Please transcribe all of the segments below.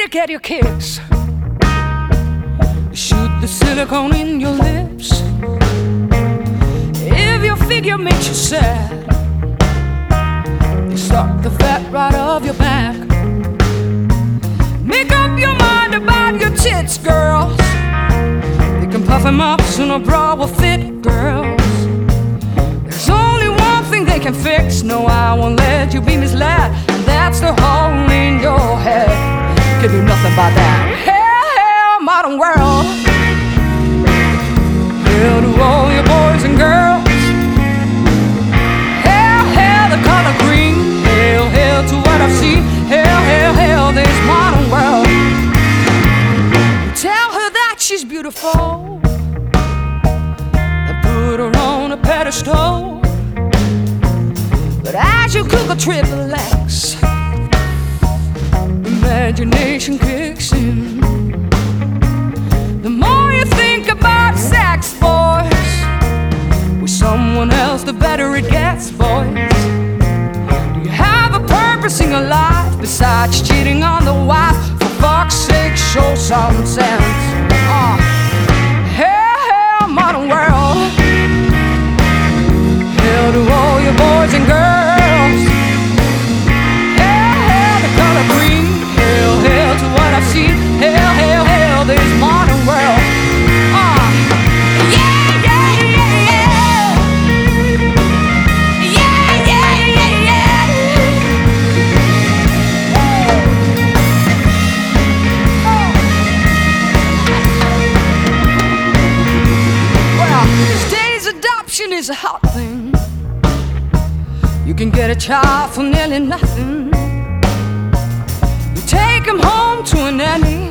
you get your kicks. Shoot the silicone in your lips. If your figure makes you sad, they suck the fat right off your back. Make up your mind about your tits, girls. They can puff them up so no bra will fit, girls. There's only one thing they can fix. No, I won't let you be misled, and that's the hole in your head. Can do nothing about that. Hell, hell, modern world. Hell to all your boys and girls. Hell, hell, the color green. Hell, hell to what I've seen. Hell, hell, hell, this modern world. Tell her that she's beautiful and put her on a pedestal. But as you cook a triple X, imagination kicks in. The more you think about sex, boys, with someone else, the better it gets, boys. Do you have a purpose in your life besides cheating on the wife? For fuck's sake, show some sense. Hell, hell, modern world. Hell to all your boys and girls. Hell, hell, the color green. Hell, hell to what I've seen. Hell, hell, hell, this modern world. Yeah, yeah, yeah, yeah. Yeah, yeah, yeah, yeah. Well, these days adoption is a hot thing. You can get a child for nearly nothing. You take him home to a nanny,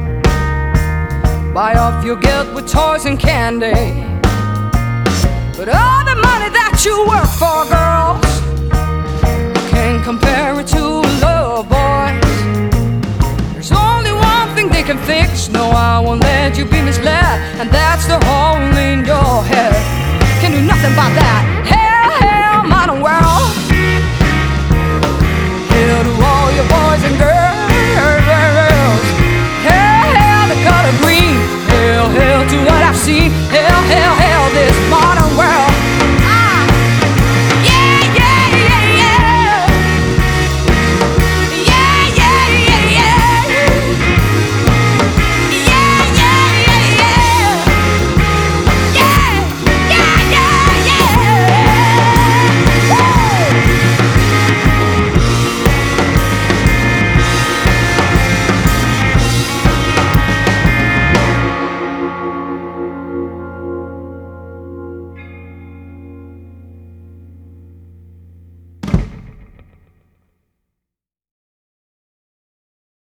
buy off your guilt with toys and candy. But all the money that you work for, girls, can't compare it to love, boys. There's only one thing they can fix. No, I won't let you be misled, and that's the hole in your head. Can do nothing about that.